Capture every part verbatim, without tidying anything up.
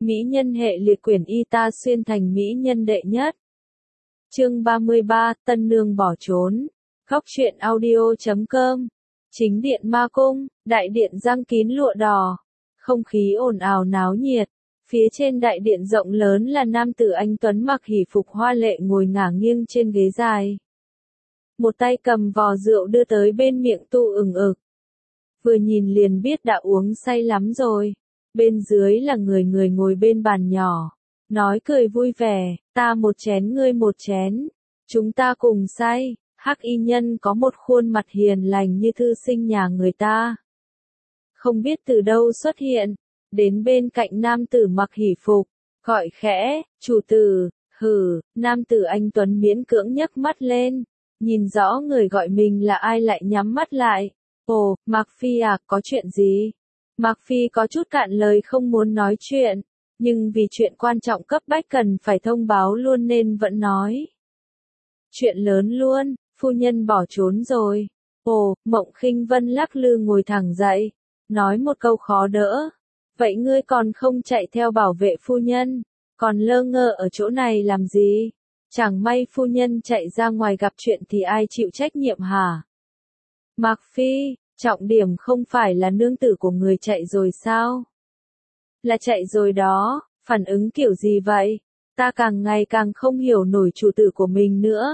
Mỹ nhân hệ liệt quyển y ta xuyên thành mỹ nhân đệ nhất. Chương ba mươi ba, Tân Nương bỏ trốn. Góc truyện audio chấm com. Chính điện Ma Cung, đại điện răng kín lụa đỏ. Không khí ồn ào náo nhiệt. Phía trên đại điện rộng lớn là nam tử anh tuấn mặc hỷ phục hoa lệ ngồi ngả nghiêng trên ghế dài. Một tay cầm vò rượu đưa tới bên miệng tu ửng ực. Vừa nhìn liền biết đã uống say lắm rồi. Bên dưới là người người ngồi bên bàn nhỏ. Nói cười vui vẻ, ta một chén ngươi một chén. Chúng ta cùng say. Hắc y nhân có một khuôn mặt hiền lành như thư sinh nhà người ta. Không biết từ đâu xuất hiện. Đến bên cạnh nam tử mặc hỷ phục. Gọi khẽ, chủ tử, hừ, nam tử anh tuấn miễn cưỡng nhấc mắt lên. Nhìn rõ người gọi mình là ai lại nhắm mắt lại. Ồ, Mạc Phi à, có chuyện gì? Mạc Phi có chút cạn lời không muốn nói chuyện, nhưng vì chuyện quan trọng cấp bách cần phải thông báo luôn nên vẫn nói. Chuyện lớn luôn, phu nhân bỏ trốn rồi. Ồ, Mộng Khinh Vân lắc lư ngồi thẳng dậy, nói một câu khó đỡ. Vậy ngươi còn không chạy theo bảo vệ phu nhân, còn lơ ngơ ở chỗ này làm gì? Chẳng may phu nhân chạy ra ngoài gặp chuyện thì ai chịu trách nhiệm hả? Mạc Phi, trọng điểm không phải là nương tử của người chạy rồi sao? Là chạy rồi đó, phản ứng kiểu gì vậy? Ta càng ngày càng không hiểu nổi chủ tử của mình nữa.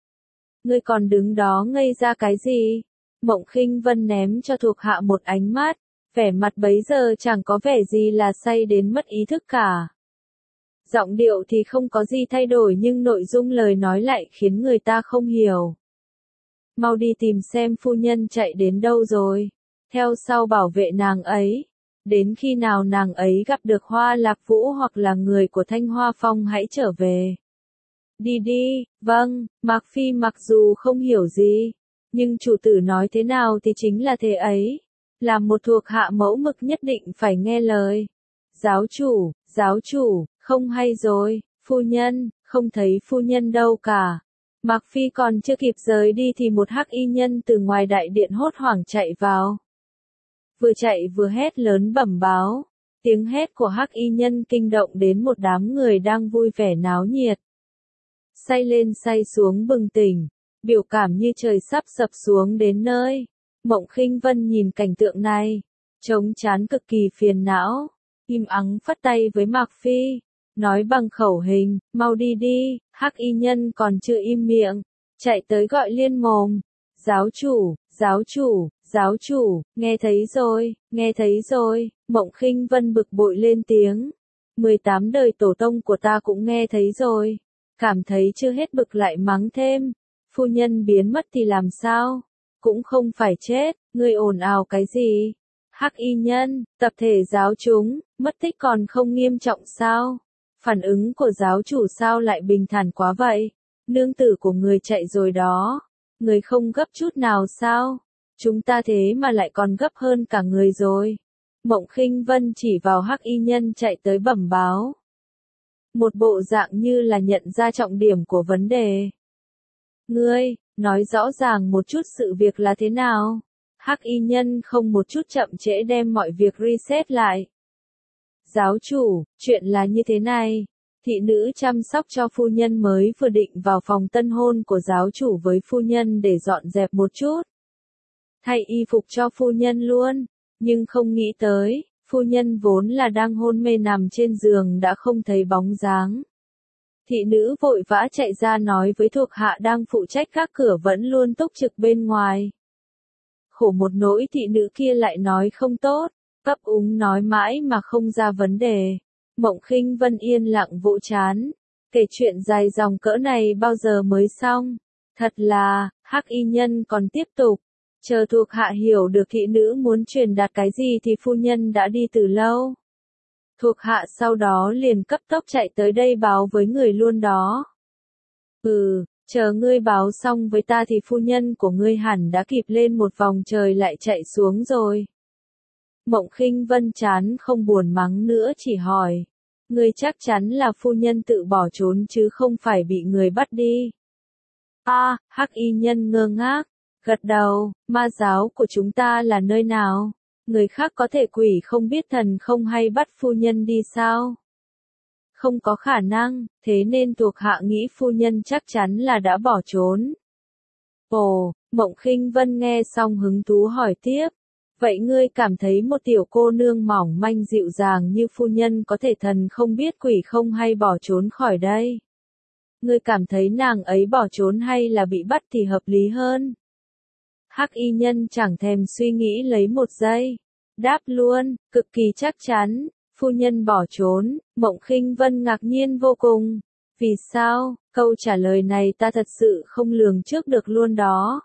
Ngươi còn đứng đó ngây ra cái gì? Mộng Khinh Vân ném cho thuộc hạ một ánh mắt, vẻ mặt bấy giờ chẳng có vẻ gì là say đến mất ý thức cả. Giọng điệu thì không có gì thay đổi nhưng nội dung lời nói lại khiến người ta không hiểu. Mau đi tìm xem phu nhân chạy đến đâu rồi. Theo sau bảo vệ nàng ấy. Đến khi nào nàng ấy gặp được Hoa Lạc Vũ hoặc là người của Thanh Hoa Phong hãy trở về. Đi đi, vâng, Mạc Phi mặc dù không hiểu gì. Nhưng chủ tử nói thế nào thì chính là thế ấy. Làm một thuộc hạ mẫu mực nhất định phải nghe lời. Giáo chủ, giáo chủ, không hay rồi, phu nhân, không thấy phu nhân đâu cả. Mạc Phi còn chưa kịp rời đi thì một hắc y nhân từ ngoài đại điện hốt hoảng chạy vào. Vừa chạy vừa hét lớn bẩm báo. Tiếng hét của hắc y nhân kinh động đến một đám người đang vui vẻ náo nhiệt. Say lên say xuống bừng tỉnh, biểu cảm như trời sắp sập xuống đến nơi. Mộng Khinh Vân nhìn cảnh tượng này, trống trán cực kỳ phiền não, im ắng phất tay với Mạc Phi. Nói bằng khẩu hình, mau đi đi, hắc y nhân còn chưa im miệng, chạy tới gọi liên mồm. Giáo chủ, giáo chủ, giáo chủ, nghe thấy rồi, nghe thấy rồi, Mộng Khinh Vân bực bội lên tiếng. mười tám đời tổ tông của ta cũng nghe thấy rồi, cảm thấy chưa hết bực lại mắng thêm. Phu nhân biến mất thì làm sao? Cũng không phải chết, ngươi ồn ào cái gì? Hắc y nhân, tập thể giáo chúng, mất tích còn không nghiêm trọng sao? Phản ứng của giáo chủ sao lại bình thản quá vậy? Nương tử của người chạy rồi đó. Người không gấp chút nào sao? Chúng ta thế mà lại còn gấp hơn cả người rồi. Mộng Khinh Vân chỉ vào hắc y nhân chạy tới bẩm báo. Một bộ dạng như là nhận ra trọng điểm của vấn đề. Ngươi, nói rõ ràng một chút sự việc là thế nào? Hắc y nhân không một chút chậm trễ đem mọi việc reset lại. Giáo chủ, chuyện là như thế này. Thị nữ chăm sóc cho phu nhân mới vừa định vào phòng tân hôn của giáo chủ với phu nhân để dọn dẹp một chút. Thay y phục cho phu nhân luôn. Nhưng không nghĩ tới, phu nhân vốn là đang hôn mê nằm trên giường đã không thấy bóng dáng. Thị nữ vội vã chạy ra nói với thuộc hạ đang phụ trách các cửa vẫn luôn túc trực bên ngoài. Khổ một nỗi thị nữ kia lại nói không tốt. Ấp úng nói mãi mà không ra vấn đề. Mộng Khinh Vân yên lặng vỗ chán. Kể chuyện dài dòng cỡ này bao giờ mới xong? Thật là, hắc y nhân còn tiếp tục. Chờ thuộc hạ hiểu được thị nữ muốn truyền đạt cái gì thì phu nhân đã đi từ lâu. Thuộc hạ sau đó liền cấp tốc chạy tới đây báo với người luôn đó. Ừ, chờ ngươi báo xong với ta thì phu nhân của ngươi hẳn đã kịp lên một vòng trời lại chạy xuống rồi. Mộng Khinh Vân chán không buồn mắng nữa chỉ hỏi. Ngươi chắc chắn là phu nhân tự bỏ trốn chứ không phải bị người bắt đi. A, à, hắc y nhân ngơ ngác, gật đầu, ma giáo của chúng ta là nơi nào? Người khác có thể quỷ không biết thần không hay bắt phu nhân đi sao? Không có khả năng, thế nên thuộc hạ nghĩ phu nhân chắc chắn là đã bỏ trốn. Ồ, Mộng Khinh Vân nghe xong hứng thú hỏi tiếp. Vậy ngươi cảm thấy một tiểu cô nương mỏng manh dịu dàng như phu nhân có thể thần không biết quỷ không hay bỏ trốn khỏi đây? Ngươi cảm thấy nàng ấy bỏ trốn hay là bị bắt thì hợp lý hơn? Hắc y nhân chẳng thèm suy nghĩ lấy một giây. Đáp luôn, cực kỳ chắc chắn, phu nhân bỏ trốn. Mộng Khinh Vân ngạc nhiên vô cùng. Vì sao? Câu trả lời này ta thật sự không lường trước được luôn đó.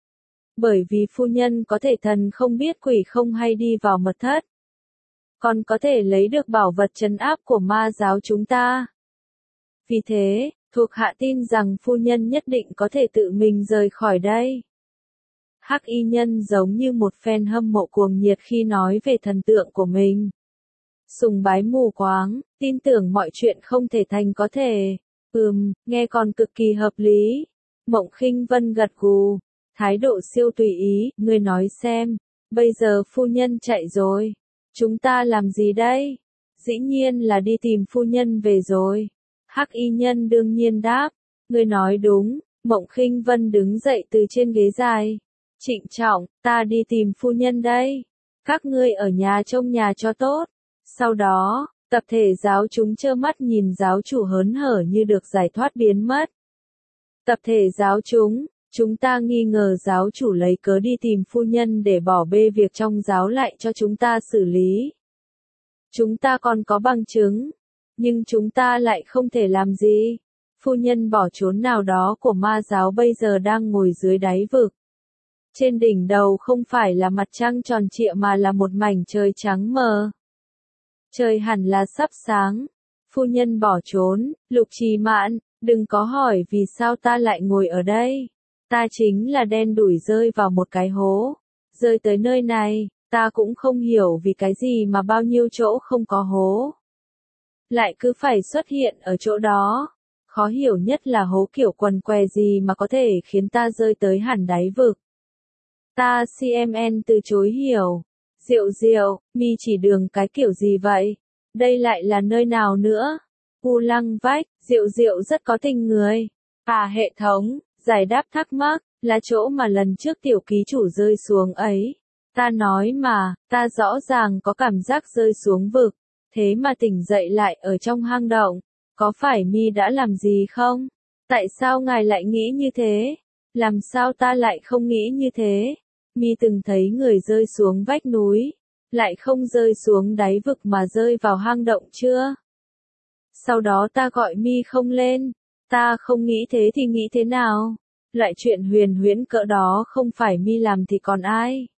Bởi vì phu nhân có thể thần không biết quỷ không hay đi vào mật thất. Còn có thể lấy được bảo vật trấn áp của ma giáo chúng ta. Vì thế, thuộc hạ tin rằng phu nhân nhất định có thể tự mình rời khỏi đây. Hắc y nhân giống như một fan hâm mộ cuồng nhiệt khi nói về thần tượng của mình. Sùng bái mù quáng, tin tưởng mọi chuyện không thể thành có thể. Ừm, nghe còn cực kỳ hợp lý. Mộng Khinh Vân gật gù, thái độ siêu tùy ý, ngươi nói xem, bây giờ phu nhân chạy rồi. Chúng ta làm gì đây? Dĩ nhiên là đi tìm phu nhân về rồi. Hắc y nhân đương nhiên đáp, ngươi nói đúng. Mộng Khinh Vân đứng dậy từ trên ghế dài. Trịnh trọng, ta đi tìm phu nhân đây. Các ngươi ở nhà trông nhà cho tốt. Sau đó, tập thể giáo chúng trơ mắt nhìn giáo chủ hớn hở như được giải thoát biến mất. Tập thể giáo chúng, chúng ta nghi ngờ giáo chủ lấy cớ đi tìm phu nhân để bỏ bê việc trong giáo lại cho chúng ta xử lý. Chúng ta còn có bằng chứng, nhưng chúng ta lại không thể làm gì. Phu nhân bỏ trốn nào đó của ma giáo bây giờ đang ngồi dưới đáy vực. Trên đỉnh đầu không phải là mặt trăng tròn trịa mà là một mảnh trời trắng mờ. Trời hẳn là sắp sáng. Phu nhân bỏ trốn. Lục Trì Mạn, đừng có hỏi vì sao ta lại ngồi ở đây. Ta chính là đen đủi rơi vào một cái hố. Rơi tới nơi này, ta cũng không hiểu vì cái gì mà bao nhiêu chỗ không có hố. Lại cứ phải xuất hiện ở chỗ đó. Khó hiểu nhất là hố kiểu quần què gì mà có thể khiến ta rơi tới hẳn đáy vực. Ta xê em en từ chối hiểu. Diệu diệu, mi chỉ đường cái kiểu gì vậy? Đây lại là nơi nào nữa? U Lăng Vách, Diệu diệu rất có tình người. À hệ thống, giải đáp thắc mắc, là chỗ mà lần trước tiểu ký chủ rơi xuống ấy. Ta nói mà, ta rõ ràng có cảm giác rơi xuống vực, thế mà tỉnh dậy lại ở trong hang động. Có phải mi đã làm gì không? Tại sao ngài lại nghĩ như thế? Làm sao ta lại không nghĩ như thế? Mi từng thấy người rơi xuống vách núi, lại không rơi xuống đáy vực mà rơi vào hang động chưa? Sau đó ta gọi Mi không lên, ta không nghĩ thế thì nghĩ thế nào? Loại chuyện huyền huyễn cỡ đó không phải Mi làm thì còn ai?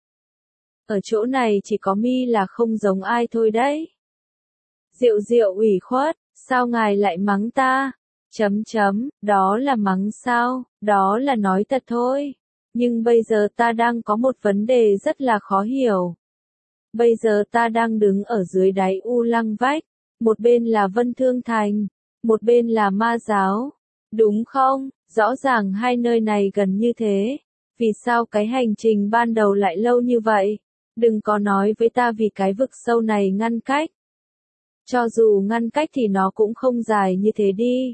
Ở chỗ này chỉ có Mi là không giống ai thôi đấy. Diệu diệu ủy khuất, sao ngài lại mắng ta? Chấm chấm, đó là mắng sao? Đó là nói thật thôi. Nhưng bây giờ ta đang có một vấn đề rất là khó hiểu. Bây giờ ta đang đứng ở dưới đáy U Lăng Vách. Một bên là Vân Thương Thành, một bên là ma giáo. Đúng không? Rõ ràng hai nơi này gần như thế. Vì sao cái hành trình ban đầu lại lâu như vậy? Đừng có nói với ta vì cái vực sâu này ngăn cách. Cho dù ngăn cách thì nó cũng không dài như thế đi.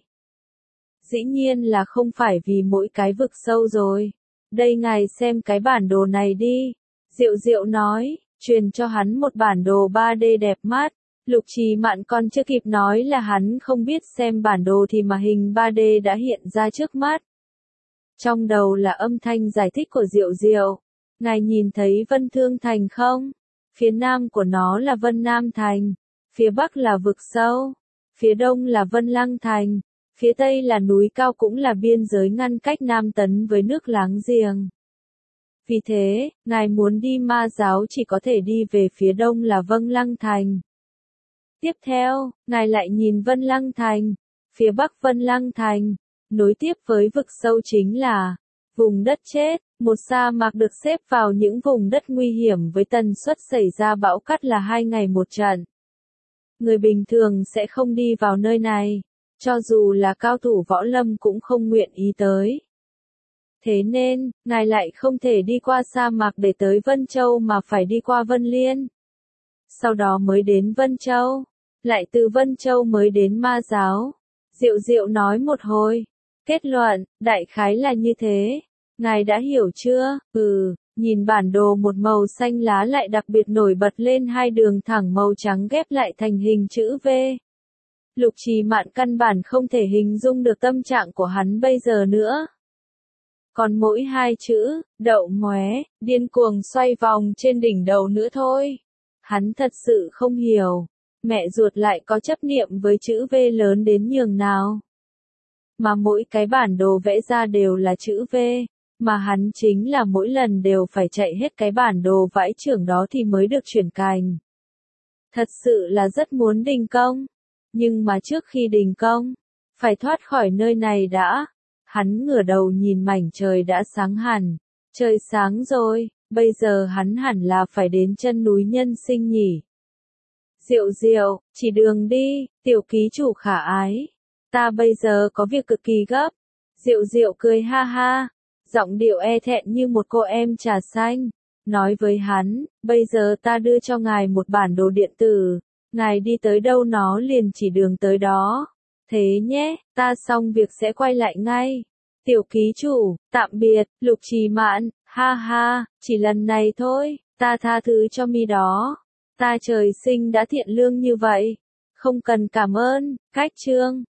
Dĩ nhiên là không phải vì mỗi cái vực sâu rồi. Đây ngài xem cái bản đồ này đi. Diệu diệu nói, truyền cho hắn một bản đồ ba D đẹp mắt. Lục Trì Mạn còn chưa kịp nói là hắn không biết xem bản đồ thì mà hình ba D đã hiện ra trước mắt. Trong đầu là âm thanh giải thích của Diệu Diệu. Ngài nhìn thấy Vân Thương Thành không? Phía nam của nó là Vân Nam Thành. Phía bắc là vực sâu. Phía đông là Vân Lăng Thành. Phía tây là núi cao cũng là biên giới ngăn cách Nam Tấn với nước láng giềng. Vì thế, ngài muốn đi ma giáo chỉ có thể đi về phía đông là Vân Lăng Thành. Tiếp theo, ngài lại nhìn Vân Lăng Thành. Phía bắc Vân Lăng Thành, nối tiếp với vực sâu chính là vùng đất chết, một sa mạc được xếp vào những vùng đất nguy hiểm với tần suất xảy ra bão cát là hai ngày một trận. Người bình thường sẽ không đi vào nơi này, cho dù là cao thủ võ lâm cũng không nguyện ý tới. Thế nên, ngài lại không thể đi qua sa mạc để tới Vân Châu mà phải đi qua Vân Liên. Sau đó mới đến Vân Châu. lại từ Vân Châu mới đến Ma giáo. Diệu Diệu nói một hồi. Kết luận, đại khái là như thế. Ngài đã hiểu chưa? Ừ, nhìn bản đồ một màu xanh lá lại đặc biệt nổi bật lên hai đường thẳng màu trắng ghép lại thành hình chữ V. Lục Trì Mạn căn bản không thể hình dung được tâm trạng của hắn bây giờ nữa. Còn mỗi hai chữ, đậu móe, điên cuồng xoay vòng trên đỉnh đầu nữa thôi. Hắn thật sự không hiểu, mẹ ruột lại có chấp niệm với chữ V lớn đến nhường nào. Mà mỗi cái bản đồ vẽ ra đều là chữ V, mà hắn chính là mỗi lần đều phải chạy hết cái bản đồ vãi chưởng đó thì mới được chuyển cành. Thật sự là rất muốn đình công, nhưng mà trước khi đình công, phải thoát khỏi nơi này đã. Hắn ngửa đầu nhìn mảnh trời đã sáng hẳn, trời sáng rồi, bây giờ hắn hẳn là phải đến chân núi Nhân Sinh nhỉ. Diệu Diệu, chỉ đường đi, tiểu ký chủ khả ái. Ta bây giờ có việc cực kỳ gấp. Diệu Diệu cười ha ha, giọng điệu e thẹn như một cô em trà xanh. Nói với hắn, bây giờ ta đưa cho ngài một bản đồ điện tử, ngài đi tới đâu nó liền chỉ đường tới đó. Thế nhé, ta xong việc sẽ quay lại ngay. Tiểu ký chủ, tạm biệt, Lục Trì Mạn, ha ha, chỉ lần này thôi, ta tha thứ cho mi đó. Ta trời sinh đã thiện lương như vậy. Không cần cảm ơn, cách chương.